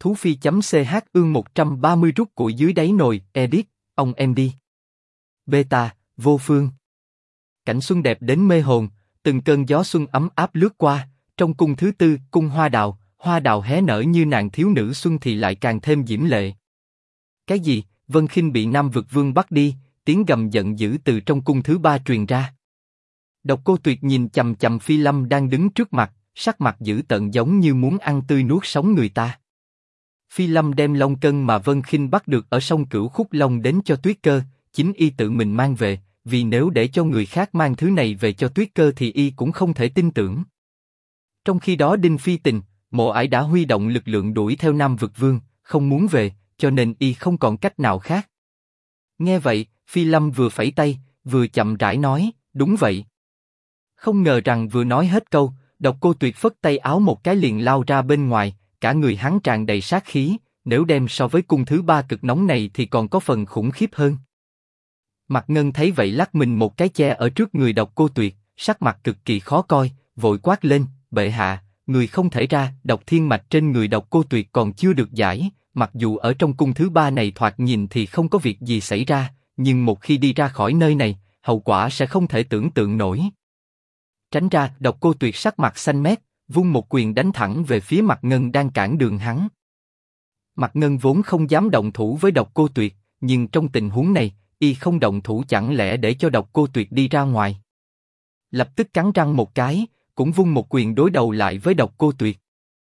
Thú Phi.ch ương 130 rút củi dưới đáy nồi, edit, ông em đi. Beta, vô phương. Cảnh xuân đẹp đến mê hồn, từng cơn gió xuân ấm áp lướt qua, trong cung thứ tư, cung hoa đào hé nở như nàng thiếu nữ xuân thì lại càng thêm diễm lệ. Cái gì? Vân Khinh bị Nam Vực Vương bắt đi, tiếng gầm giận dữ từ trong cung thứ ba truyền ra. Độc Cô Tuyệt nhìn chằm chằm Phi Lâm đang đứng trước mặt, sắc mặt dữ tợn giống như muốn ăn tươi nuốt sống người ta. Phi Lâm đem long cân mà Vân Khinh bắt được ở sông Cửu Khúc Long đến cho Tuyết Cơ, chính y tự mình mang về, vì nếu để cho người khác mang thứ này về cho Tuyết Cơ thì y cũng không thể tin tưởng. Trong khi đó Đinh Phi Tình, Mộ Ải đã huy động lực lượng đuổi theo Nam Vực Vương, không muốn về, cho nên y không còn cách nào khác. Nghe vậy, Phi Lâm vừa phẩy tay, vừa chậm rãi nói, đúng vậy. Không ngờ rằng vừa nói hết câu, Độc Cô Tuyệt phất tay áo một cái liền lao ra bên ngoài, cả người hắn tràn đầy sát khí, nếu đem so với cung thứ ba cực nóng này thì còn có phần khủng khiếp hơn. Mạc Ngân thấy vậy lắc mình một cái che ở trước người Độc Cô Tuyệt, sắc mặt cực kỳ khó coi, vội quát lên, bệ hạ, người không thể ra. Độc thiên mạch trên người Độc Cô Tuyệt còn chưa được giải, mặc dù ở trong cung thứ ba này thoạt nhìn thì không có việc gì xảy ra, nhưng một khi đi ra khỏi nơi này, hậu quả sẽ không thể tưởng tượng nổi. Tránh ra. Độc Cô Tuyệt sắc mặt xanh mét, vung một quyền đánh thẳng về phía Mạc Ngân đang cản đường hắn. Mạc Ngân vốn không dám động thủ với Độc Cô Tuyệt, nhưng trong tình huống này, y không động thủ chẳng lẽ để cho Độc Cô Tuyệt đi ra ngoài. Lập tức cắn răng một cái, cũng vung một quyền đối đầu lại với Độc Cô Tuyệt.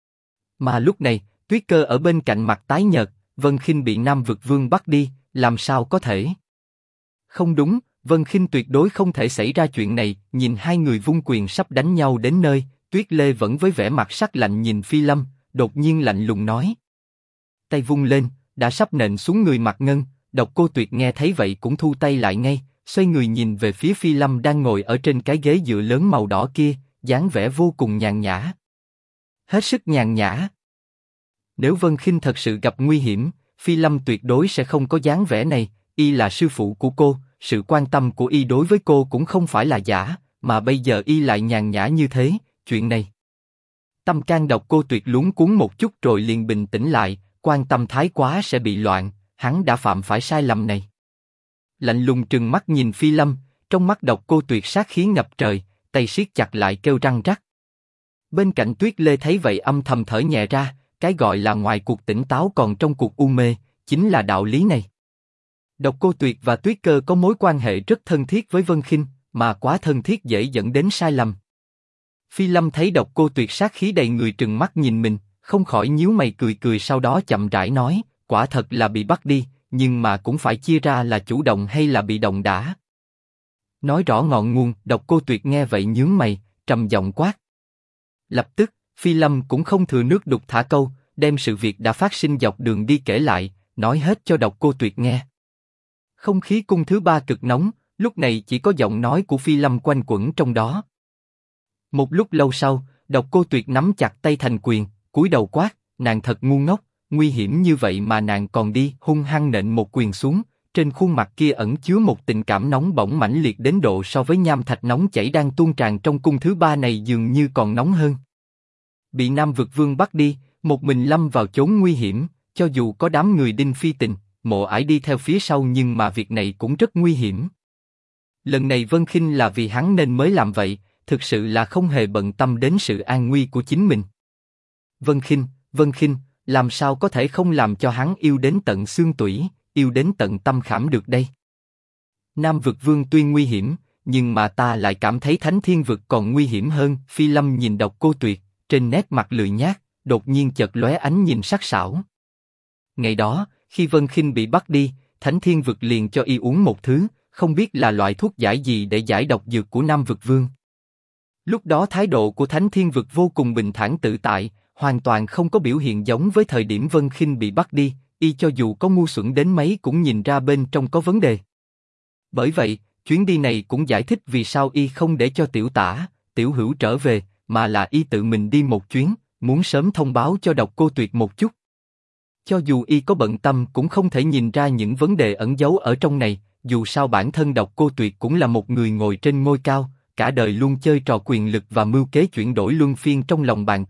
Mà lúc này, Tuyết Cơ ở bên cạnh mặt tái nhợt, Vân Khinh bị Nam Vực Vương bắt đi, làm sao có thể? Không đúng, Vân Khinh tuyệt đối không thể xảy ra chuyện này. Nhìn hai người vung quyền sắp đánh nhau đến nơi, Tuyết Lê vẫn với vẻ mặt sắc lạnh nhìn Phi Lâm, đột nhiên lạnh lùng nói. Tay vung lên, đã sắp nện xuống người Mạc Ngân. Độc Cô Tuyệt nghe thấy vậy cũng thu tay lại ngay, xoay người nhìn về phía Phi Lâm đang ngồi ở trên cái ghế dựa lớn màu đỏ kia, dáng vẻ vô cùng nhàn nhã. Hết sức nhàn nhã. Nếu Vân Khinh thật sự gặp nguy hiểm, Phi Lâm tuyệt đối sẽ không có dáng vẻ này. Y là sư phụ của cô, sự quan tâm của y đối với cô cũng không phải là giả, mà bây giờ y lại nhàn nhã như thế, chuyện này. Tâm can Độc Cô Tuyệt luống cuống một chút rồi liền bình tĩnh lại, quan tâm thái quá sẽ bị loạn, hắn đã phạm phải sai lầm này. Lạnh lùng trừng mắt nhìn Phi Lâm, trong mắt Độc Cô Tuyệt sát khí ngập trời, tay siết chặt lại kêu răng rắc. Bên cạnh Tuyết Lê thấy vậy âm thầm thở nhẹ ra, cái gọi là ngoài cuộc tỉnh táo còn trong cuộc u mê, chính là đạo lý này. Độc Cô Tuyệt và Tuyết Cơ có mối quan hệ rất thân thiết với Vân Khinh, mà quá thân thiết dễ dẫn đến sai lầm. Phi Lâm thấy Độc Cô Tuyệt sát khí đầy người trừng mắt nhìn mình, không khỏi nhíu mày cười cười, sau đó chậm rãi nói, quả thật là bị bắt đi, nhưng mà cũng phải chia ra là chủ động hay là bị động đã. Nói rõ ngọn nguồn. Độc Cô Tuyệt nghe vậy nhướng mày, trầm giọng quát. Lập tức, Phi Lâm cũng không thừa nước đục thả câu, đem sự việc đã phát sinh dọc đường đi kể lại, nói hết cho Độc Cô Tuyệt nghe. Không khí cung thứ ba cực nóng, lúc này chỉ có giọng nói của Phi Lâm quanh quẩn trong đó. Một lúc lâu sau, Độc Cô Tuyệt nắm chặt tay thành quyền, cúi đầu quát, nàng thật ngu ngốc, nguy hiểm như vậy mà nàng còn đi, hung hăng nện một quyền xuống, trên khuôn mặt kia ẩn chứa một tình cảm nóng bỏng mãnh liệt đến độ so với nham thạch nóng chảy đang tuôn tràn trong cung thứ ba này dường như còn nóng hơn. Bị Nam Vực Vương bắt đi, một mình lâm vào chốn nguy hiểm, cho dù có đám người Đinh Phi Tình, Mộ Ải đi theo phía sau nhưng mà việc này cũng rất nguy hiểm. Lần này Vân Khinh là vì hắn nên mới làm vậy, thực sự là không hề bận tâm đến sự an nguy của chính mình. Vân Khinh, làm sao có thể không làm cho hắn yêu đến tận xương tủy, yêu đến tận tâm khảm được đây? Nam Vực Vương tuy nguy hiểm, nhưng mà ta lại cảm thấy Thánh Thiên Vực còn nguy hiểm hơn. Phi Lâm nhìn Độc Cô Tuyệt, trên nét mặt lười nhác, đột nhiên chợt lóe ánh nhìn sắc sảo. Ngày đó, khi Vân Khinh bị bắt đi, Thánh Thiên Vực liền cho y uống một thứ, không biết là loại thuốc giải gì để giải độc dược của Nam Vực Vương. Lúc đó thái độ của Thánh Thiên Vực vô cùng bình thản tự tại, hoàn toàn không có biểu hiện giống với thời điểm Vân Khinh bị bắt đi, y cho dù có ngu xuẩn đến mấy cũng nhìn ra bên trong có vấn đề. Bởi vậy, chuyến đi này cũng giải thích vì sao y không để cho Tiểu Tả, Tiểu Hữu trở về, mà là y tự mình đi một chuyến, muốn sớm thông báo cho Độc Cô Tuyệt một chút. Cho dù y có bận tâm cũng không thể nhìn ra những vấn đề ẩn giấu ở trong này, dù sao bản thân Độc Cô Tuyệt cũng là một người ngồi trên ngôi cao, cả đời luôn chơi trò quyền lực và mưu kế chuyển đổi luân phiên trong lòng bàn tay,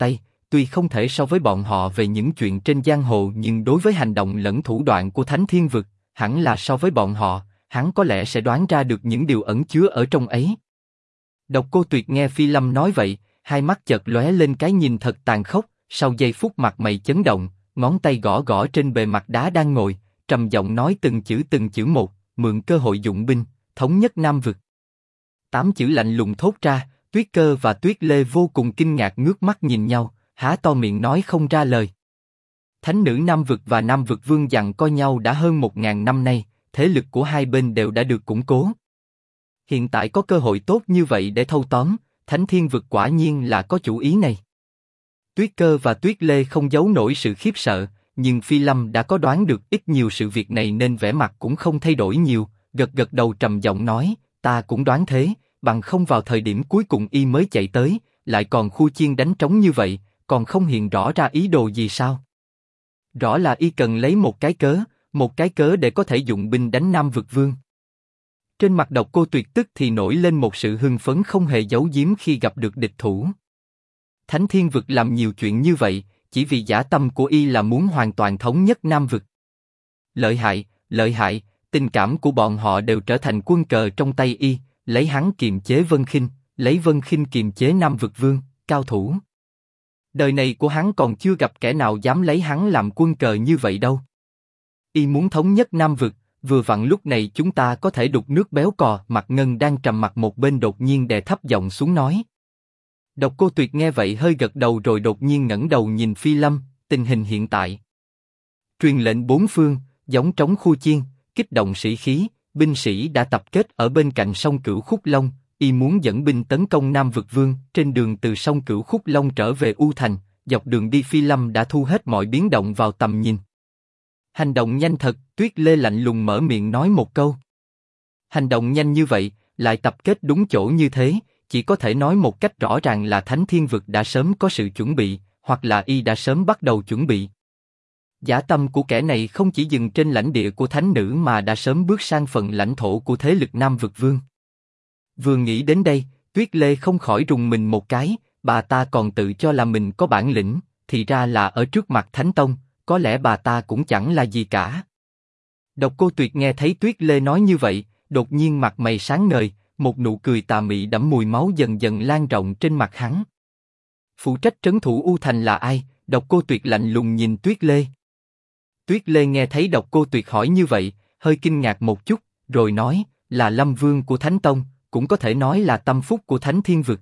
tuy không thể so với bọn họ về những chuyện trên giang hồ nhưng đối với hành động lẫn thủ đoạn của Thánh Thiên Vực, hẳn là so với bọn họ, hắn có lẽ sẽ đoán ra được những điều ẩn chứa ở trong ấy. Độc Cô Tuyệt nghe Phi Lâm nói vậy, hai mắt chợt lóe lên cái nhìn thật tàn khốc, sau giây phút mặt mày chấn động, ngón tay gõ gõ trên bề mặt đá đang ngồi, trầm giọng nói từng chữ một, mượn cơ hội dụng binh, thống nhất Nam Vực. 8 chữ lạnh lùng thốt ra, Tuyết Cơ và Tuyết Lê vô cùng kinh ngạc ngước mắt nhìn nhau, há to miệng nói không ra lời. Thánh nữ Nam Vực và Nam Vực Vương giằng co nhau đã hơn 1000 năm nay, thế lực của hai bên đều đã được củng cố. Hiện tại có cơ hội tốt như vậy để thâu tóm, Thánh Thiên Vực quả nhiên là có chủ ý này. Tuyết Cơ và Tuyết Lê không giấu nổi sự khiếp sợ, nhưng Phi Lâm đã có đoán được ít nhiều sự việc này nên vẻ mặt cũng không thay đổi nhiều, gật gật đầu trầm giọng nói, ta cũng đoán thế, bằng không vào thời điểm cuối cùng y mới chạy tới, lại còn khu chiên đánh trống như vậy, còn không hiện rõ ra ý đồ gì sao? Rõ là y cần lấy một cái cớ để có thể dụng binh đánh Nam Vực Vương. Trên mặt Độc Cô Tuyệt tức thì nổi lên một sự hưng phấn không hề giấu giếm khi gặp được địch thủ. Thánh Thiên Vực làm nhiều chuyện như vậy, chỉ vì dã tâm của y là muốn hoàn toàn thống nhất Nam Vực. Lợi hại, tình cảm của bọn họ đều trở thành quân cờ trong tay y, lấy hắn kiềm chế Vân Khinh, lấy Vân Khinh kiềm chế Nam Vực Vương, cao thủ. Đời này của hắn còn chưa gặp kẻ nào dám lấy hắn làm quân cờ như vậy đâu. Y muốn thống nhất Nam Vực, vừa vặn lúc này chúng ta có thể đục nước béo cò. Mạc Ngân đang trầm mặc một bên đột nhiên đè thấp giọng xuống nói. Độc Cô Tuyệt nghe vậy hơi gật đầu rồi đột nhiên ngẩng đầu nhìn Phi Lâm, tình hình hiện tại. Truyền lệnh bốn phương, gióng trống khu chiên, kích động sĩ khí, binh sĩ đã tập kết ở bên cạnh sông Cửu Khúc Long, y muốn dẫn binh tấn công Nam Vực Vương. Trên đường từ sông Cửu Khúc Long trở về U Thành, dọc đường đi Phi Lâm đã thu hết mọi biến động vào tầm nhìn. Hành động nhanh thật, Tuyết Lê lạnh lùng mở miệng nói một câu. Hành động nhanh như vậy, lại tập kết đúng chỗ như thế, chỉ có thể nói một cách rõ ràng là Thánh Thiên Vực đã sớm có sự chuẩn bị, hoặc là y đã sớm bắt đầu chuẩn bị. Dã tâm của kẻ này không chỉ dừng trên lãnh địa của thánh nữ mà đã sớm bước sang phần lãnh thổ của thế lực Nam Vực Vương. Vừa nghĩ đến đây, Tuyết Lê không khỏi rùng mình một cái, bà ta còn tự cho là mình có bản lĩnh, thì ra là ở trước mặt Thánh Tông, có lẽ bà ta cũng chẳng là gì cả. Độc Cô Tuyệt nghe thấy Tuyết Lê nói như vậy, đột nhiên mặt mày sáng ngời, một nụ cười tà mị đẫm mùi máu dần dần lan rộng trên mặt hắn. Phụ trách trấn thủ U Thành là ai? Độc Cô Tuyệt lạnh lùng nhìn Tuyết Lê. Tuyết Lê nghe thấy Độc Cô Tuyệt hỏi như vậy, hơi kinh ngạc một chút, rồi nói, là Lâm Vương của Thánh Tông, cũng có thể nói là tâm phúc của Thánh Thiên Vực.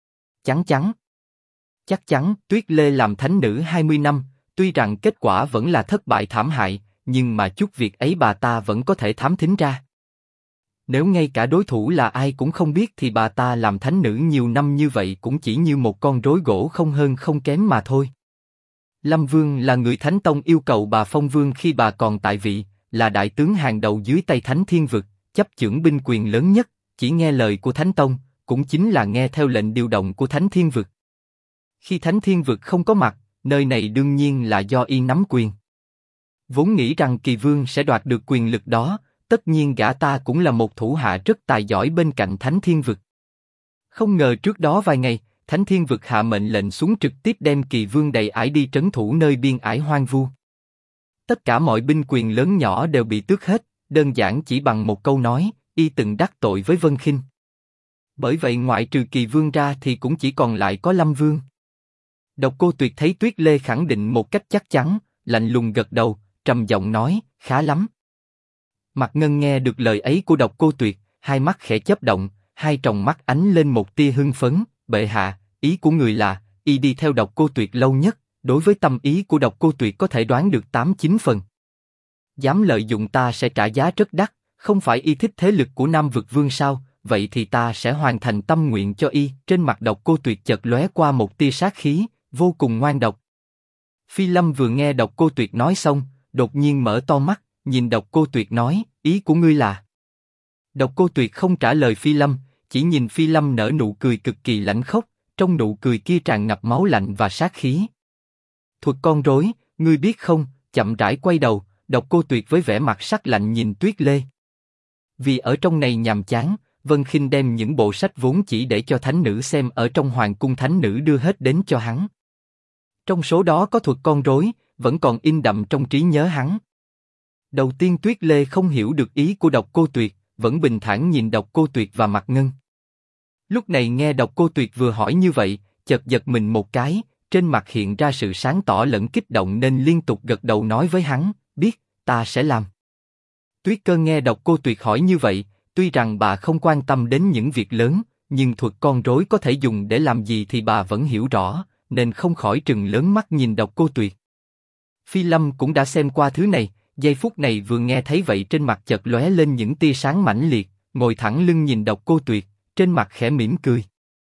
Chắc chắn, Tuyết Lê làm thánh nữ 20 năm, tuy rằng kết quả vẫn là thất bại thảm hại, nhưng mà chút việc ấy bà ta vẫn có thể thám thính ra. Nếu ngay cả đối thủ là ai cũng không biết thì bà ta làm thánh nữ nhiều năm như vậy cũng chỉ như một con rối gỗ không hơn không kém mà thôi. Lâm Vương là người Thánh Tông yêu cầu bà phong vương khi bà còn tại vị, là đại tướng hàng đầu dưới tay Thánh Thiên Vực, chấp chưởng binh quyền lớn nhất, chỉ nghe lời của Thánh Tông, cũng chính là nghe theo lệnh điều động của Thánh Thiên Vực. Khi Thánh Thiên Vực không có mặt, nơi này đương nhiên là do y nắm quyền. Vốn nghĩ rằng Kỳ Vương sẽ đoạt được quyền lực đó, tất nhiên gã ta cũng là một thủ hạ rất tài giỏi bên cạnh Thánh Thiên Vực. Không ngờ trước đó vài ngày, Thánh Thiên Vực hạ mệnh lệnh xuống trực tiếp đem Kỳ Vương đầy ải đi trấn thủ nơi biên ải hoang vu. Tất cả mọi binh quyền lớn nhỏ đều bị tước hết, đơn giản chỉ bằng một câu nói, y từng đắc tội với Vân Khinh. Bởi vậy ngoại trừ Kỳ Vương ra thì cũng chỉ còn lại có Lâm Vương. Độc Cô Tuyệt thấy Tuyết Lê khẳng định một cách chắc chắn, lạnh lùng gật đầu, trầm giọng nói, khá lắm. Mạc Ngân nghe được lời ấy của Độc Cô Tuyệt, hai mắt khẽ chớp động, hai tròng mắt ánh lên một tia hưng phấn. Bệ hạ, ý của người là, y đi theo Độc Cô Tuyệt lâu nhất, đối với tâm ý của Độc Cô Tuyệt có thể đoán được 8-9 phần. Dám lợi dụng ta sẽ trả giá rất đắt, không phải y thích thế lực của Nam Vực Vương sao? Vậy thì ta sẽ hoàn thành tâm nguyện cho y. Trên mặt Độc Cô Tuyệt chợt lóe qua một tia sát khí, vô cùng ngoan độc. Phi Lâm vừa nghe Độc Cô Tuyệt nói xong, đột nhiên mở to mắt, nhìn Độc Cô Tuyệt nói, ý của ngươi là? Độc Cô Tuyệt không trả lời Phi Lâm, chỉ nhìn Phi Lâm nở nụ cười cực kỳ lãnh khốc, trong nụ cười kia tràn ngập máu lạnh và sát khí. Thuật con rối, ngươi biết không? Chậm rãi quay đầu, Độc Cô Tuyệt với vẻ mặt sắc lạnh nhìn Tuyết Lê. Vì ở trong này nhàm chán, Vân Khinh đem những bộ sách vốn chỉ để cho thánh nữ xem ở trong hoàng cung thánh nữ đưa hết đến cho hắn. Trong số đó có thuật con rối, vẫn còn in đậm trong trí nhớ hắn. Đầu tiên Tuyết Lê không hiểu được ý của Độc Cô Tuyệt, vẫn bình thản nhìn Độc Cô Tuyệt và Mạc Ngân. Lúc này nghe Độc Cô Tuyệt vừa hỏi như vậy, chợt giật mình một cái, trên mặt hiện ra sự sáng tỏ lẫn kích động nên liên tục gật đầu nói với hắn, biết, ta sẽ làm. Tuyết Cơ nghe Độc Cô Tuyệt hỏi như vậy, tuy rằng bà không quan tâm đến những việc lớn, nhưng thuật con rối có thể dùng để làm gì thì bà vẫn hiểu rõ, nên không khỏi trừng lớn mắt nhìn Độc Cô Tuyệt. Phi Lâm cũng đã xem qua thứ này, giây phút này vừa nghe thấy vậy trên mặt chợt lóe lên những tia sáng mãnh liệt, ngồi thẳng lưng nhìn Độc Cô Tuyệt, trên mặt khẽ mỉm cười.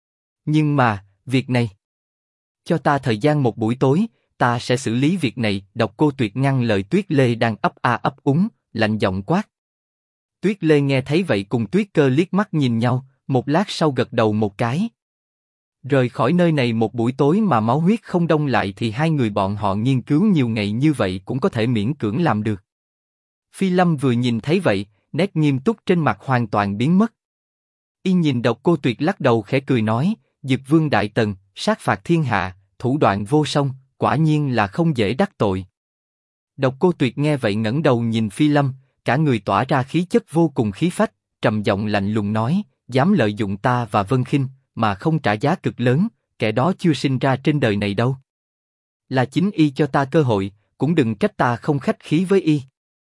Nhưng mà, việc này, cho ta thời gian một buổi tối, ta sẽ xử lý việc này. Độc Cô Tuyệt ngăn lời Tuyết Lê đang ấp a ấp úng, lạnh giọng quát. Tuyết Lê nghe thấy vậy cùng Tuyết Cơ liếc mắt nhìn nhau, một lát sau gật đầu một cái. Rời khỏi nơi này một buổi tối mà máu huyết không đông lại thì hai người bọn họ nghiên cứu nhiều ngày như vậy cũng có thể miễn cưỡng làm được. Phi Lâm vừa nhìn thấy vậy, nét nghiêm túc trên mặt hoàn toàn biến mất. Y nhìn Độc Cô Tuyệt lắc đầu khẽ cười nói, Dực Vương Đại Tần, sát phạt thiên hạ, thủ đoạn vô song, quả nhiên là không dễ đắc tội. Độc Cô Tuyệt nghe vậy ngẩng đầu nhìn Phi Lâm, cả người tỏa ra khí chất vô cùng khí phách, trầm giọng lạnh lùng nói, dám lợi dụng ta và Vân Khinh mà không trả giá cực lớn, kẻ đó chưa sinh ra trên đời này đâu. Là chính y cho ta cơ hội, cũng đừng trách ta không khách khí với y.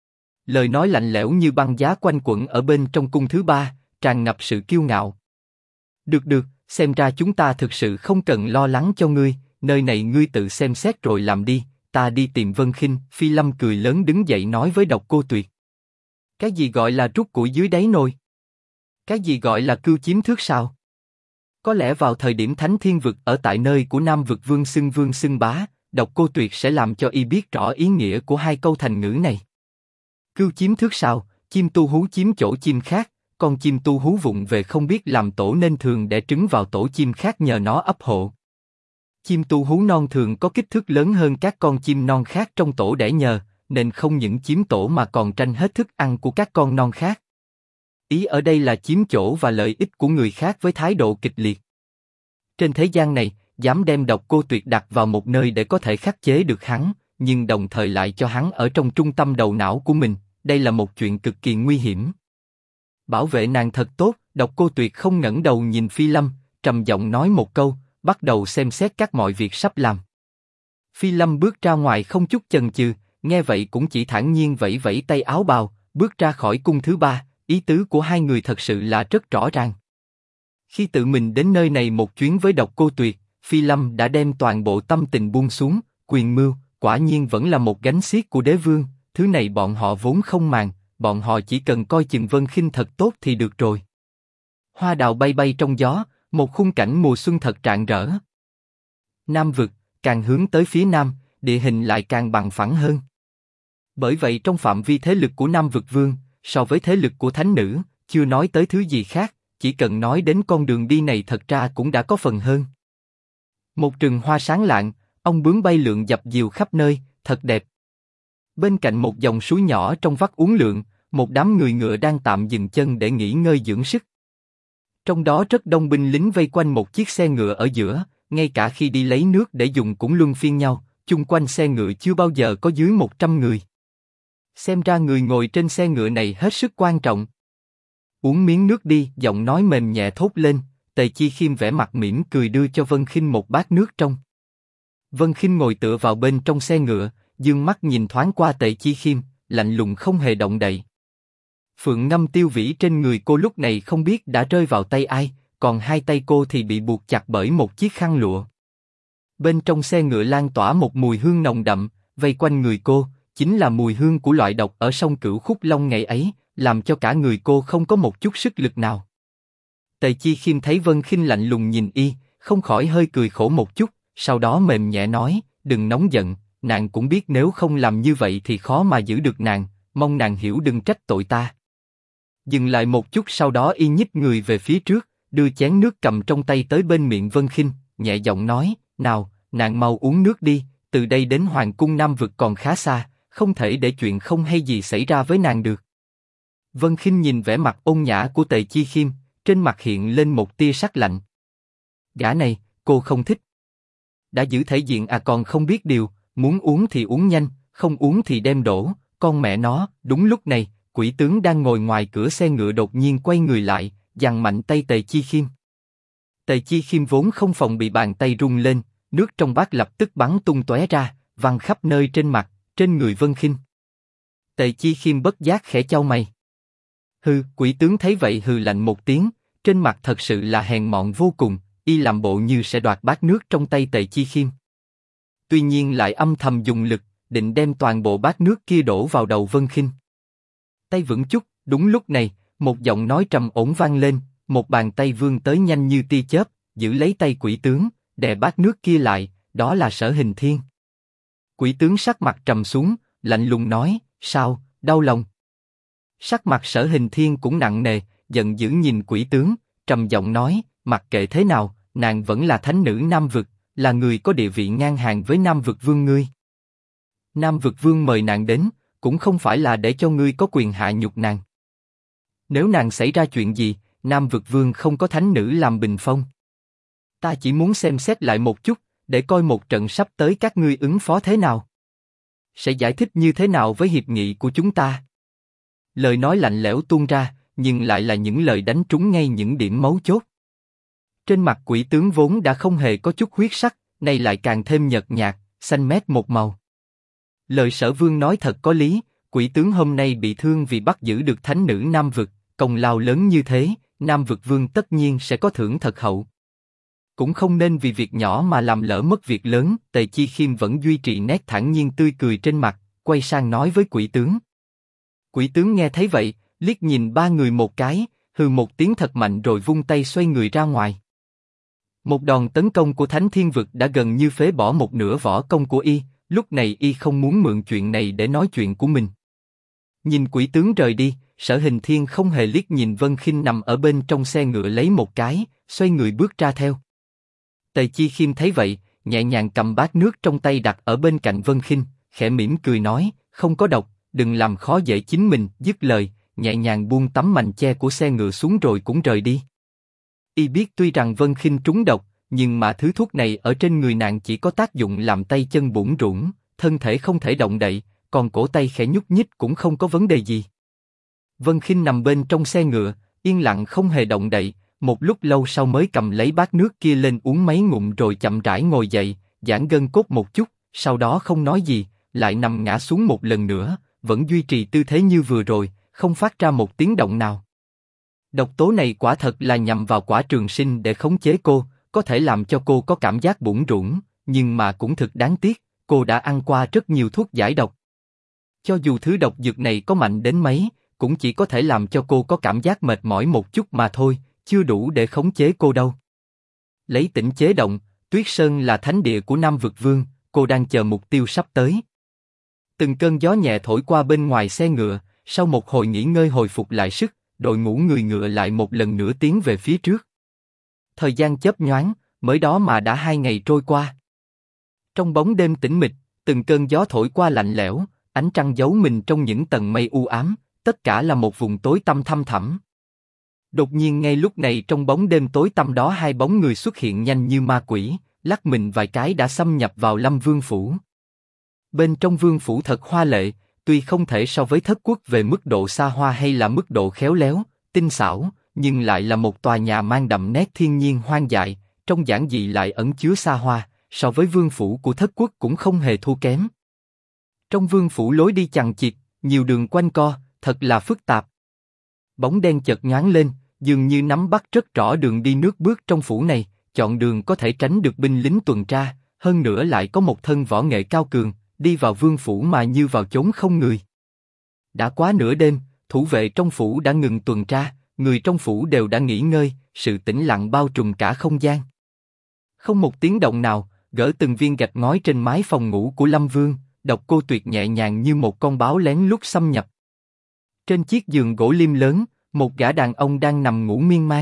Lời nói lạnh lẽo như băng giá quanh quẩn ở bên trong cung thứ ba, tràn ngập sự kiêu ngạo. Được được, xem ra chúng ta thực sự không cần lo lắng cho ngươi, nơi này ngươi tự xem xét rồi làm đi, ta đi tìm Vân Khinh. Phi Lâm cười lớn đứng dậy nói với Độc Cô Tuyệt. Cái gì gọi là rút củi dưới đáy nồi? Cái gì gọi là cưu chiếm thước sao? Có lẽ vào thời điểm Thánh Thiên Vực ở tại nơi của Nam Vực Vương xưng bá, Độc Cô Tuyệt sẽ làm cho y biết rõ ý nghĩa của hai câu thành ngữ này. Cưu chiếm thước sao? Chim tu hú chiếm chỗ chim khác, con chim tu hú vụng về không biết làm tổ nên thường đẻ trứng vào tổ chim khác nhờ nó ấp hộ. Chim tu hú non thường có kích thước lớn hơn các con chim non khác trong tổ đẻ nhờ, nên không những chiếm tổ mà còn tranh hết thức ăn của các con non khác. Ý ở đây là chiếm chỗ và lợi ích của người khác với thái độ kịch liệt. Trên thế gian này, dám đem Độc Cô Tuyệt đặt vào một nơi để có thể khắc chế được hắn, nhưng đồng thời lại cho hắn ở trong trung tâm đầu não của mình, đây là một chuyện cực kỳ nguy hiểm. Bảo vệ nàng thật tốt. Độc Cô Tuyệt không ngẩng đầu nhìn Phi Lâm, trầm giọng nói một câu, bắt đầu xem xét các mọi việc sắp làm. Phi Lâm bước ra ngoài không chút chần chừ, nghe vậy cũng chỉ thản nhiên vẫy vẫy tay áo bào, bước ra khỏi cung thứ ba. Ý tứ của hai người thật sự là rất rõ ràng. Khi tự mình đến nơi này một chuyến với Độc Cô Tuyệt, Phi Lâm đã đem toàn bộ tâm tình buông xuống. Quyền mưu, quả nhiên vẫn là một gánh xiết của đế vương. Thứ này bọn họ vốn không màng, bọn họ chỉ cần coi chừng Vân Khinh thật tốt thì được rồi. Hoa đào bay bay trong gió, một khung cảnh mùa xuân thật rạng rỡ. Nam Vực, càng hướng tới phía nam, địa hình lại càng bằng phẳng hơn. Bởi vậy trong phạm vi thế lực của Nam Vực Vương, so với thế lực của thánh nữ, chưa nói tới thứ gì khác, chỉ cần nói đến con đường đi này thật ra cũng đã có phần hơn. Một rừng hoa sáng lạng, ong bướm bay lượn dập dìu khắp nơi, thật đẹp. Bên cạnh một dòng suối nhỏ trong vắt uốn lượn, một đám người ngựa đang tạm dừng chân để nghỉ ngơi dưỡng sức. Trong đó rất đông binh lính vây quanh một chiếc xe ngựa ở giữa, ngay cả khi đi lấy nước để dùng cũng luân phiên nhau, chung quanh xe ngựa chưa bao giờ có dưới 100 người. Xem ra người ngồi trên xe ngựa này hết sức quan trọng. Uống miếng nước đi, giọng nói mềm nhẹ thốt lên. Tề Chi Khiêm vẻ mặt mỉm cười đưa cho Vân Khinh một bát nước trong. Vân Khinh ngồi tựa vào bên trong xe ngựa, dương mắt nhìn thoáng qua Tề Chi Khiêm, lạnh lùng không hề động đậy. Phượng ngâm tiêu vĩ trên người cô lúc này không biết đã rơi vào tay ai, còn hai tay cô thì bị buộc chặt bởi một chiếc khăn lụa. Bên trong xe ngựa lan tỏa một mùi hương nồng đậm, vây quanh người cô, chính là mùi hương của loại độc ở sông Cửu Khúc Long ngày ấy, làm cho cả người cô không có một chút sức lực nào. Tề Chi Khiêm thấy Vân Khinh lạnh lùng nhìn y, không khỏi hơi cười khổ một chút, sau đó mềm nhẹ nói, đừng nóng giận, nàng cũng biết nếu không làm như vậy thì khó mà giữ được nàng, mong nàng hiểu đừng trách tội ta. Dừng lại một chút sau đó y nhích người về phía trước, đưa chén nước cầm trong tay tới bên miệng Vân Khinh, nhẹ giọng nói, nào, nàng mau uống nước đi, từ đây đến Hoàng cung Nam Vực còn khá xa, không thể để chuyện không hay gì xảy ra với nàng được. Vân Khinh nhìn vẻ mặt ôn nhã của Tề Chi Khiêm, trên mặt hiện lên một tia sắc lạnh. Gã này, cô không thích. đã giữ thể diện à, còn không biết điều, muốn uống thì uống nhanh, không uống thì đem đổ, con mẹ nó. Đúng lúc này, quỷ tướng đang ngồi ngoài cửa xe ngựa đột nhiên quay người lại, giằng mạnh tay Tề Chi Khiêm. Tề Chi Khiêm vốn không phòng bị bàn tay rung lên, nước trong bát lập tức bắn tung tóe ra, văng khắp nơi trên mặt, trên người Vân Khinh. Tề Chi Khiêm bất giác khẽ chau mày. Hừ, quỷ tướng thấy vậy hừ lạnh một tiếng, trên mặt thật sự là hèn mọn vô cùng, y làm bộ như sẽ đoạt bát nước trong tay Tề Chi Khiêm. Tuy nhiên lại âm thầm dùng lực, định đem toàn bộ bát nước kia đổ vào đầu Vân Khinh. Tay vững chút, đúng lúc này, một giọng nói trầm ổn vang lên, một bàn tay vươn tới nhanh như tia chớp, giữ lấy tay quỷ tướng, đè bát nước kia lại, đó là Sở Hình Thiên. Quỷ tướng sắc mặt trầm xuống, lạnh lùng nói, sao, đau lòng? Sắc mặt Sở Hình Thiên cũng nặng nề, giận dữ nhìn quỷ tướng, trầm giọng nói, mặc kệ thế nào, nàng vẫn là thánh nữ Nam Vực, là người có địa vị ngang hàng với Nam Vực Vương ngươi. Nam Vực Vương mời nàng đến, cũng không phải là để cho ngươi có quyền hạ nhục nàng. Nếu nàng xảy ra chuyện gì, Nam Vực Vương không có thánh nữ làm bình phong. Ta chỉ muốn xem xét lại một chút, để coi một trận sắp tới các ngươi ứng phó thế nào. Sẽ giải thích như thế nào với hiệp nghị của chúng ta. Lời nói lạnh lẽo tuôn ra, nhưng lại là những lời đánh trúng ngay những điểm mấu chốt. Trên mặt quỷ tướng vốn đã không hề có chút huyết sắc, nay lại càng thêm nhợt nhạt, xanh mét một màu. Lời Sở Vương nói thật có lý, quỷ tướng hôm nay bị thương vì bắt giữ được thánh nữ Nam Vực, công lao lớn như thế, Nam Vực Vương tất nhiên sẽ có thưởng thật hậu. Cũng không nên vì việc nhỏ mà làm lỡ mất việc lớn. Tề Chi Khiêm vẫn duy trì nét thản nhiên tươi cười trên mặt, quay sang nói với quỷ tướng. Quỷ tướng nghe thấy vậy, liếc nhìn ba người một cái, hừ một tiếng thật mạnh rồi vung tay xoay người ra ngoài. Một đòn tấn công của Thánh Thiên Vực đã gần như phế bỏ một nửa võ công của y, lúc này y không muốn mượn chuyện này để nói chuyện của mình. Nhìn quỷ tướng rời đi, Sở Hình Thiên không hề liếc nhìn Vân Khinh nằm ở bên trong xe ngựa lấy một cái, xoay người bước ra theo. Tề Chi Khiêm thấy vậy, nhẹ nhàng cầm bát nước trong tay đặt ở bên cạnh Vân Khinh, khẽ mỉm cười nói, không có độc, đừng làm khó dễ chính mình. Dứt lời, nhẹ nhàng buông tấm mành che của xe ngựa xuống rồi cũng rời đi. Y biết tuy rằng Vân Khinh trúng độc, nhưng mà thứ thuốc này ở trên người nàng chỉ có tác dụng làm tay chân bủn rủn, thân thể không thể động đậy, còn cổ tay khẽ nhúc nhích cũng không có vấn đề gì. Vân Khinh nằm bên trong xe ngựa, yên lặng không hề động đậy, một lúc lâu sau mới cầm lấy bát nước kia lên uống mấy ngụm rồi chậm rãi ngồi dậy, giãn gân cốt một chút, sau đó không nói gì, lại nằm ngã xuống một lần nữa, vẫn duy trì tư thế như vừa rồi, không phát ra một tiếng động nào. Độc tố này quả thật là nhằm vào quả trường sinh để khống chế cô, có thể làm cho cô có cảm giác bủn rủn, nhưng mà cũng thực đáng tiếc, cô đã ăn qua rất nhiều thuốc giải độc. Cho dù thứ độc dược này có mạnh đến mấy, cũng chỉ có thể làm cho cô có cảm giác mệt mỏi một chút mà thôi, chưa đủ để khống chế cô đâu. Lấy tĩnh chế động, Tuyết Sơn là thánh địa của Nam Vực Vương, cô đang chờ mục tiêu sắp tới. Từng cơn gió nhẹ thổi qua bên ngoài xe ngựa, sau một hồi nghỉ ngơi hồi phục lại sức, đội ngũ người ngựa lại một lần nữa tiến về phía trước. Thời gian chớp nhoáng, mới đó mà đã 2 ngày trôi qua. Trong bóng đêm tĩnh mịch, từng cơn gió thổi qua lạnh lẽo, ánh trăng giấu mình trong những tầng mây u ám, tất cả là một vùng tối tăm thăm thẳm. Đột nhiên ngay lúc này trong bóng đêm tối tăm đó hai bóng người xuất hiện nhanh như ma quỷ, lắc mình vài cái đã xâm nhập vào Lâm Vương phủ. Bên trong vương phủ thật hoa lệ, tuy không thể so với Thất Quốc về mức độ xa hoa hay là mức độ khéo léo, tinh xảo, nhưng lại là một tòa nhà mang đậm nét thiên nhiên hoang dại, trong giản dị lại ẩn chứa xa hoa, so với vương phủ của Thất Quốc cũng không hề thua kém. Trong vương phủ lối đi chằng chịt, nhiều đường quanh co, thật là phức tạp. Bóng đen chợt nhoáng lên, dường như nắm bắt rất rõ đường đi nước bước trong phủ này, chọn đường có thể tránh được binh lính tuần tra, hơn nữa lại có một thân võ nghệ cao cường, đi vào vương phủ mà như vào chốn không người. Đã quá nửa đêm, thủ vệ trong phủ đã ngừng tuần tra, người trong phủ đều đã nghỉ ngơi, sự tĩnh lặng bao trùm cả không gian. Không một tiếng động nào, gỡ từng viên gạch ngói trên mái phòng ngủ của Lâm Vương, Độc Cô Tuyệt nhẹ nhàng như một con báo lén lút xâm nhập. Trên chiếc giường gỗ lim lớn, một gã đàn ông đang nằm ngủ miên man.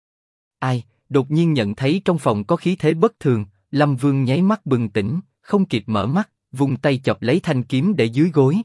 Ai, đột nhiên nhận thấy trong phòng có khí thế bất thường, Lâm Vương nháy mắt bừng tỉnh, không kịp mở mắt, vung tay chộp lấy thanh kiếm để dưới gối.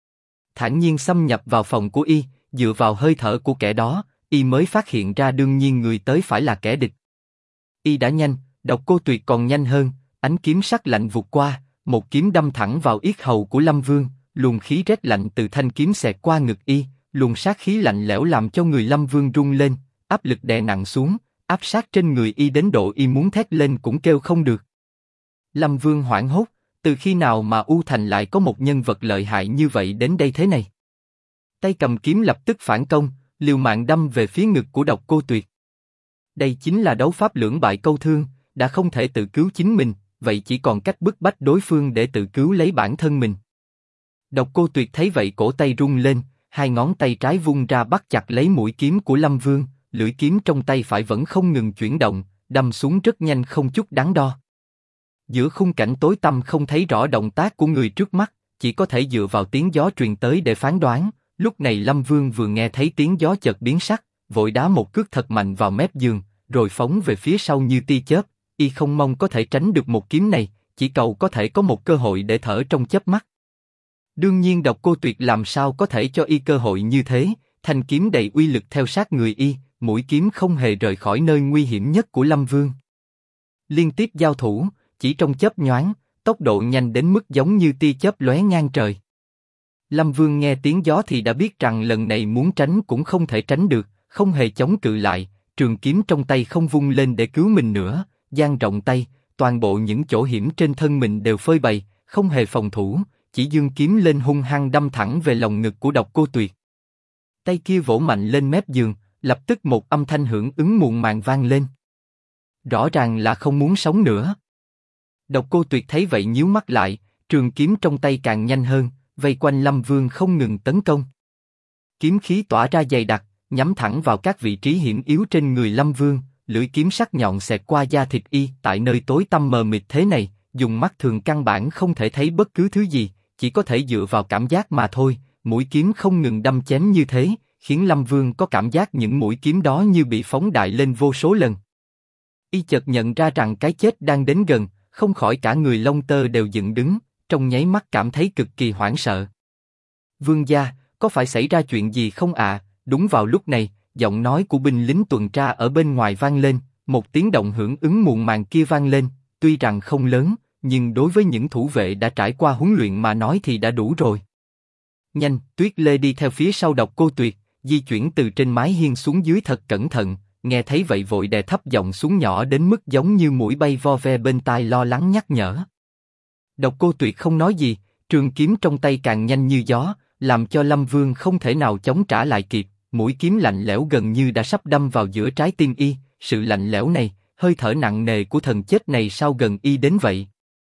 Thản nhiên xâm nhập vào phòng của y, dựa vào hơi thở của kẻ đó, y mới phát hiện ra đương nhiên người tới phải là kẻ địch. Y đã nhanh, Độc Cô Tuyệt còn nhanh hơn, Ánh kiếm sắc lạnh vụt qua, một kiếm đâm thẳng vào yết hầu của Lâm Vương, luồng khí rét lạnh từ thanh kiếm xẹt qua ngực y, luồng sát khí lạnh lẽo làm cho người Lâm Vương rung lên, áp lực đè nặng xuống, áp sát trên người y đến độ y muốn thét lên cũng kêu không được. Lâm Vương hoảng hốt, từ khi nào mà U Thành lại có một nhân vật lợi hại như vậy đến đây thế này? Tay cầm kiếm lập tức phản công, liều mạng đâm về phía ngực của Độc Cô Tuyệt. Đây chính là đấu pháp lưỡng bại câu thương, đã không thể tự cứu chính mình, vậy chỉ còn cách bức bách đối phương để tự cứu lấy bản thân mình. Độc Cô Tuyệt thấy vậy cổ tay rung lên, hai ngón tay trái vung ra bắt chặt lấy mũi kiếm của Lâm Vương, lưỡi kiếm trong tay phải vẫn không ngừng chuyển động, đâm xuống rất nhanh không chút đắn đo. Giữa khung cảnh tối tăm không thấy rõ động tác của người trước mắt, chỉ có thể dựa vào tiếng gió truyền tới để phán đoán. Lúc này Lâm Vương vừa nghe thấy tiếng gió chợt biến sắc, vội đá một cước thật mạnh vào mép giường, rồi phóng về phía sau như tia chớp. Y không mong có thể tránh được một kiếm này, chỉ cầu có thể có một cơ hội để thở trong chớp mắt. Đương nhiên Độc Cô Tuyệt làm sao có thể cho y cơ hội như thế, thanh kiếm đầy uy lực theo sát người y, mũi kiếm không hề rời khỏi nơi nguy hiểm nhất của Lâm Vương. Liên tiếp giao thủ, chỉ trong chớp nhoáng, tốc độ nhanh đến mức giống như tia chớp lóe ngang trời. Lâm Vương nghe tiếng gió thì đã biết rằng lần này muốn tránh cũng không thể tránh được, không hề chống cự lại, trường kiếm trong tay không vung lên để cứu mình nữa, dang rộng tay, toàn bộ những chỗ hiểm trên thân mình đều phơi bày, không hề phòng thủ, chỉ giương kiếm lên hung hăng đâm thẳng về lồng ngực của Độc Cô Tuyệt. Tay kia vỗ mạnh lên mép giường, lập tức một âm thanh hưởng ứng muộn màng vang lên. Rõ ràng là không muốn sống nữa. Độc Cô Tuyệt thấy vậy nhíu mắt lại, trường kiếm trong tay càng nhanh hơn, vây quanh Lâm Vương không ngừng tấn công. Kiếm khí tỏa ra dày đặc, nhắm thẳng vào các vị trí hiểm yếu trên người Lâm Vương, lưỡi kiếm sắc nhọn xẹt qua da thịt y. Tại nơi tối tăm mờ mịt thế này, dùng mắt thường căn bản không thể thấy bất cứ thứ gì, chỉ có thể dựa vào cảm giác mà thôi. Mũi kiếm không ngừng đâm chém như thế, khiến Lâm Vương có cảm giác những mũi kiếm đó như bị phóng đại lên vô số lần. Y chợt nhận ra rằng cái chết đang đến gần, không khỏi cả người lông tơ đều dựng đứng, trong nháy mắt cảm thấy cực kỳ hoảng sợ. Vương gia, có phải xảy ra chuyện gì không ạ? Đúng vào lúc này, giọng nói của binh lính tuần tra ở bên ngoài vang lên, một tiếng động hưởng ứng muộn màng kia vang lên, tuy rằng không lớn, nhưng đối với những thủ vệ đã trải qua huấn luyện mà nói thì đã đủ rồi. Nhanh, Tuyết Lê đi theo phía sau Độc Cô Tuyệt, di chuyển từ trên mái hiên xuống dưới thật cẩn thận, nghe thấy vậy vội đè thấp giọng xuống nhỏ đến mức giống như muỗi bay vo ve bên tai lo lắng nhắc nhở. Độc Cô Tuyệt không nói gì, trường kiếm trong tay càng nhanh như gió, làm cho Lâm Vương không thể nào chống trả lại kịp, mũi kiếm lạnh lẽo gần như đã sắp đâm vào giữa trái tim y, sự lạnh lẽo này, hơi thở nặng nề của thần chết này sao gần y đến vậy?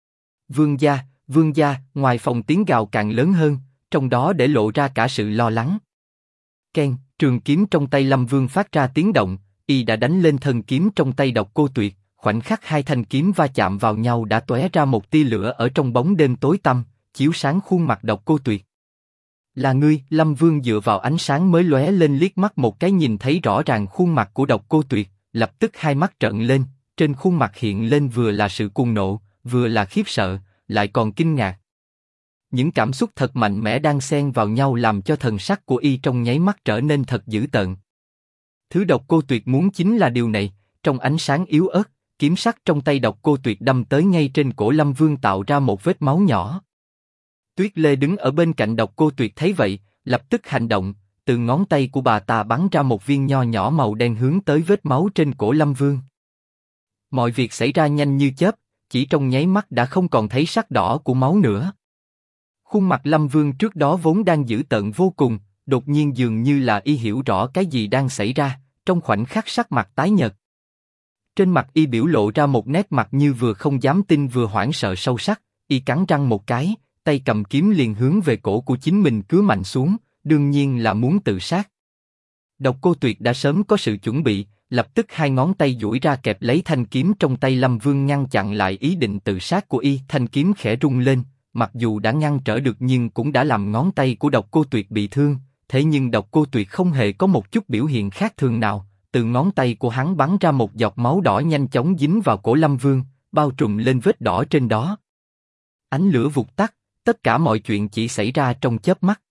Vương gia, ngoài phòng tiếng gào càng lớn hơn, trong đó để lộ ra cả sự lo lắng. Keng, trường kiếm trong tay Lâm Vương phát ra tiếng động, y đã đánh lên thân kiếm trong tay Độc Cô Tuyệt, khoảnh khắc hai thanh kiếm va chạm vào nhau đã tóe ra một tia lửa ở trong bóng đêm tối tăm, chiếu sáng khuôn mặt Độc Cô Tuyệt. Là ngươi? Lâm Vương dựa vào ánh sáng mới lóe lên liếc mắt một cái nhìn thấy rõ ràng khuôn mặt của Độc Cô Tuyệt, lập tức hai mắt trợn lên, trên khuôn mặt hiện lên vừa là sự cuồng nộ, vừa là khiếp sợ, lại còn kinh ngạc. Những cảm xúc thật mạnh mẽ đang xen vào nhau làm cho thần sắc của y trong nháy mắt trở nên thật dữ tợn. Thứ Độc Cô Tuyệt muốn chính là điều này, trong ánh sáng yếu ớt, kiếm sắc trong tay Độc Cô Tuyệt đâm tới ngay trên cổ Lâm Vương tạo ra một vết máu nhỏ. Tuyết Lê đứng ở bên cạnh Độc Cô Tuyệt thấy vậy, lập tức hành động, từ ngón tay của bà ta bắn ra một viên nho nhỏ màu đen hướng tới vết máu trên cổ Lâm Vương. Mọi việc xảy ra nhanh như chớp, chỉ trong nháy mắt đã không còn thấy sắc đỏ của máu nữa. Khuôn mặt Lâm Vương trước đó vốn đang dữ tợn vô cùng, đột nhiên dường như là y hiểu rõ cái gì đang xảy ra, trong khoảnh khắc sắc mặt tái nhợt. Trên mặt y biểu lộ ra một nét mặt như vừa không dám tin vừa hoảng sợ sâu sắc, y cắn răng một cái, tay cầm kiếm liền hướng về cổ của chính mình cứa mạnh xuống, đương nhiên là muốn tự sát. Độc Cô Tuyệt đã sớm có sự chuẩn bị, lập tức hai ngón tay duỗi ra kẹp lấy thanh kiếm trong tay Lâm Vương ngăn chặn lại ý định tự sát của y. Thanh kiếm khẽ rung lên, mặc dù đã ngăn trở được nhưng cũng đã làm ngón tay của Độc Cô Tuyệt bị thương. Thế nhưng Độc Cô Tuyệt không hề có một chút biểu hiện khác thường nào, từ ngón tay của hắn bắn ra một giọt máu đỏ nhanh chóng dính vào cổ Lâm Vương, bao trùm lên vết đỏ trên đó. Ánh lửa vụt tắt, tất cả mọi chuyện chỉ xảy ra trong chớp mắt.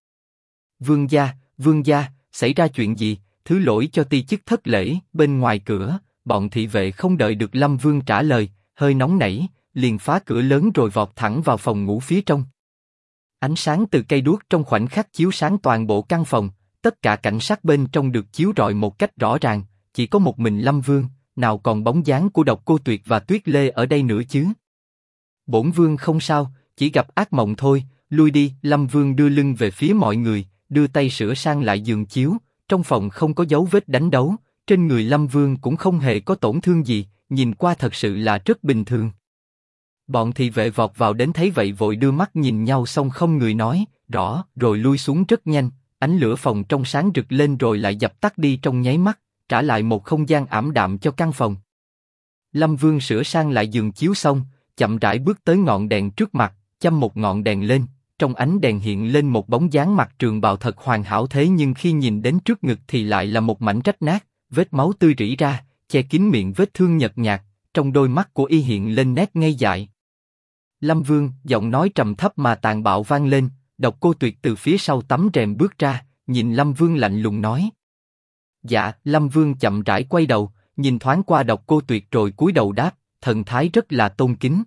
Vương gia, xảy ra chuyện gì? Thứ lỗi cho ti chức thất lễ. Bên ngoài cửa, bọn thị vệ không đợi được Lâm Vương trả lời, hơi nóng nảy, liền phá cửa lớn rồi vọt thẳng vào phòng ngủ phía trong. Ánh sáng từ cây đuốc trong khoảnh khắc chiếu sáng toàn bộ căn phòng, tất cả cảnh sắc bên trong được chiếu rọi một cách rõ ràng, chỉ có một mình Lâm Vương, nào còn bóng dáng của Độc Cô Tuyệt và Tuyết Lê ở đây nữa chứ. Bổn Vương không sao, chỉ gặp ác mộng thôi, lui đi. Lâm Vương đưa lưng về phía mọi người, đưa tay sửa sang lại giường chiếu, trong phòng không có dấu vết đánh đấu, trên người Lâm Vương cũng không hề có tổn thương gì, nhìn qua thật sự là rất bình thường. Bọn thị vệ vọt vào đến thấy vậy vội đưa mắt nhìn nhau xong không người nói, rõ, rồi lui xuống rất nhanh, ánh lửa phòng trong sáng rực lên rồi lại dập tắt đi trong nháy mắt, trả lại một không gian ảm đạm cho căn phòng. Lâm Vương sửa sang lại giường chiếu xong, chậm rãi bước tới ngọn đèn trước mặt, châm một ngọn đèn lên, trong ánh đèn hiện lên một bóng dáng mặc trường bào thật hoàn hảo thế nhưng khi nhìn đến trước ngực thì lại là một mảnh rách nát, vết máu tươi rỉ ra, che kín miệng vết thương nhợt nhạt, trong đôi mắt của y hiện lên nét ngây dại. Lâm Vương, giọng nói trầm thấp mà tàn bạo vang lên, Độc Cô Tuyệt từ phía sau tấm rèm bước ra, nhìn Lâm Vương lạnh lùng nói. Dạ, Lâm Vương chậm rãi quay đầu, nhìn thoáng qua Độc Cô Tuyệt rồi cúi đầu đáp, thần thái rất là tôn kính.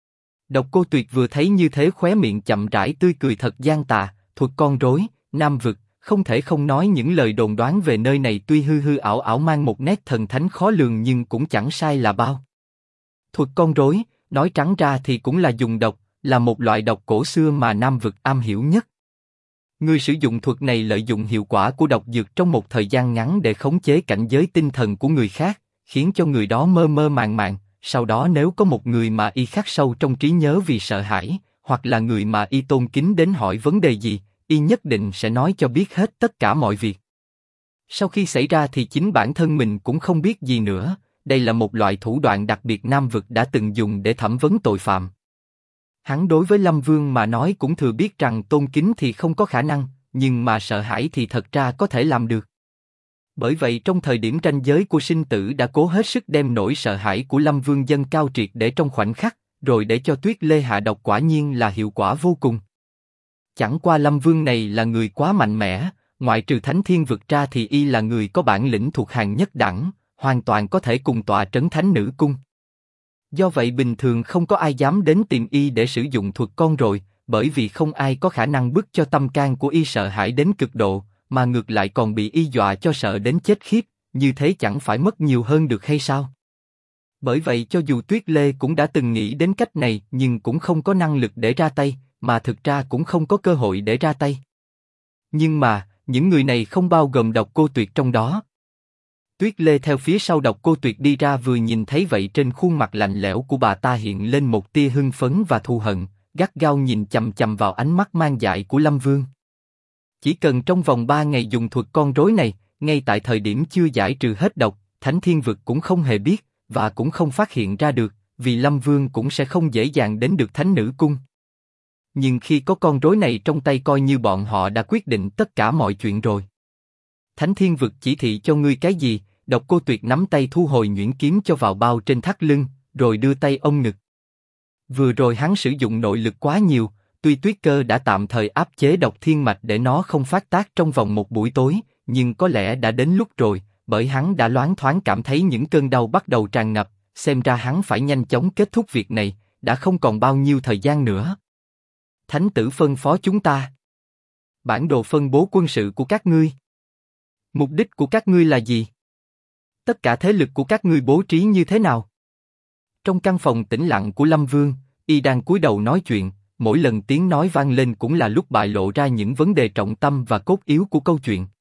Độc Cô Tuyệt vừa thấy như thế khóe miệng chậm rãi tươi cười thật gian tà, thuật con rối, Nam Vực, không thể không nói những lời đồn đoán về nơi này tuy hư hư ảo ảo mang một nét thần thánh khó lường nhưng cũng chẳng sai là bao. Thuật con rối, nói trắng ra thì cũng là dùng độc, là một loại độc cổ xưa mà Nam Vực am hiểu nhất. Người sử dụng thuật này lợi dụng hiệu quả của độc dược trong một thời gian ngắn để khống chế cảnh giới tinh thần của người khác, khiến cho người đó mơ mơ màng màng. Sau đó nếu có một người mà y khắc sâu trong trí nhớ vì sợ hãi, hoặc là người mà y tôn kính đến hỏi vấn đề gì, y nhất định sẽ nói cho biết hết tất cả mọi việc. Sau khi xảy ra thì chính bản thân mình cũng không biết gì nữa. Đây là một loại thủ đoạn đặc biệt Nam Vực đã từng dùng để thẩm vấn tội phạm. Hắn đối với Lâm Vương mà nói cũng thừa biết rằng tôn kính thì không có khả năng, nhưng mà sợ hãi thì thật ra có thể làm được. Bởi vậy trong thời điểm ranh giới của sinh tử đã cố hết sức đem nỗi sợ hãi của Lâm Vương dâng cao triệt để trong khoảnh khắc, rồi để cho Tuyết Lê hạ độc quả nhiên là hiệu quả vô cùng. Chẳng qua Lâm Vương này là người quá mạnh mẽ, ngoại trừ Thánh Thiên Vực ra thì y là người có bản lĩnh thuộc hàng nhất đẳng, hoàn toàn có thể cùng tọa trấn Thánh Nữ Cung. Do vậy bình thường không có ai dám đến tìm y để sử dụng thuật con rồi, bởi vì không ai có khả năng bức cho tâm can của y sợ hãi đến cực độ, mà ngược lại còn bị y dọa cho sợ đến chết khiếp, như thế chẳng phải mất nhiều hơn được hay sao? Bởi vậy cho dù Tuyết Lê cũng đã từng nghĩ đến cách này nhưng cũng không có năng lực để ra tay, mà thực ra cũng không có cơ hội để ra tay. Nhưng mà, những người này không bao gồm Độc Cô Tuyệt trong đó. Tuyết Lê theo phía sau Độc Cô Tuyệt đi ra vừa nhìn thấy vậy trên khuôn mặt lạnh lẽo của bà ta hiện lên một tia hưng phấn và thù hận, gắt gao nhìn chằm chằm vào ánh mắt mang dại của Lâm Vương. Chỉ cần trong vòng 3 ngày dùng thuật con rối này, ngay tại thời điểm chưa giải trừ hết độc, Thánh Thiên Vực cũng không hề biết, và cũng không phát hiện ra được, vì Lâm Vương cũng sẽ không dễ dàng đến được Thánh Nữ Cung. Nhưng khi có con rối này trong tay coi như bọn họ đã quyết định tất cả mọi chuyện rồi. Thánh Thiên Vực chỉ thị cho ngươi cái gì? Độc Cô Tuyệt nắm tay thu hồi nhuyễn kiếm cho vào bao trên thắt lưng, rồi đưa tay ôm ngực. Vừa rồi hắn sử dụng nội lực quá nhiều, tuy Tuyết Cơ đã tạm thời áp chế độc thiên mạch để nó không phát tác trong vòng một buổi tối, nhưng có lẽ đã đến lúc rồi, bởi hắn đã loáng thoáng cảm thấy những cơn đau bắt đầu tràn ngập, xem ra hắn phải nhanh chóng kết thúc việc này, đã không còn bao nhiêu thời gian nữa. Thánh tử phân phó chúng ta. Bản đồ phân bố quân sự của các ngươi. Mục đích của các ngươi là gì? Tất cả thế lực của các ngươi bố trí như thế nào? Trong căn phòng tĩnh lặng của Lâm Vương, y đang cúi đầu nói chuyện, mỗi lần tiếng nói vang lên cũng là lúc bại lộ ra những vấn đề trọng tâm và cốt yếu của câu chuyện.